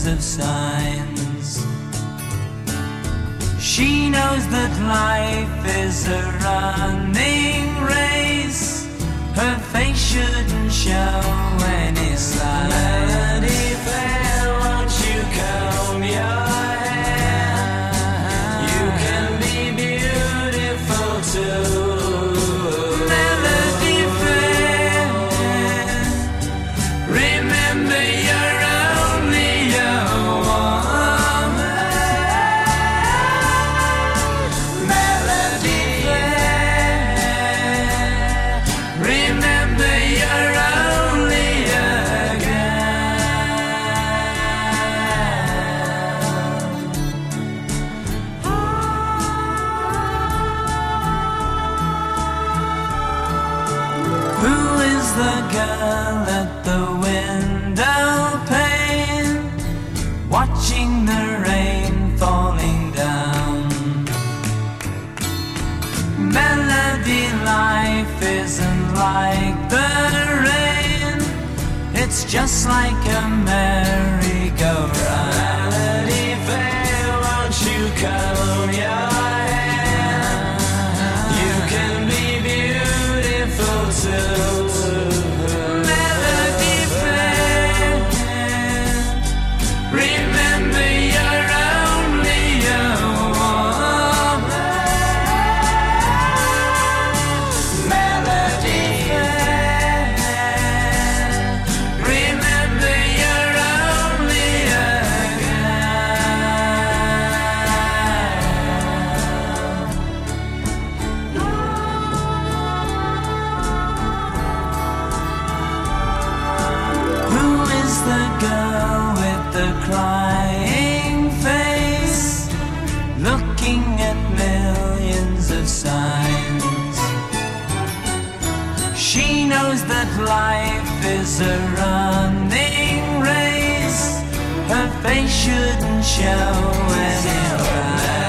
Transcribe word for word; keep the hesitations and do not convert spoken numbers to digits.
of signs. She knows that life is a running race. Her face shouldn't show any signs. Melody fair, won't you comb your hair? You can be beautiful too. Melody fair, remember you're only a woman. Melody fair, remember you're only a Who is the girl at the window pane, watching the rain falling down? Melody, life isn't like the rain, it's just like a merry-go-round. Melody fair, won't you comb your hair? You can be beautiful too. Melody fair, remember you're only a woman. Melody fair, remember you're only a Who is the girl with the crying face, looking at millions of signs? She knows that life is a running race. Her face shouldn't show any signs.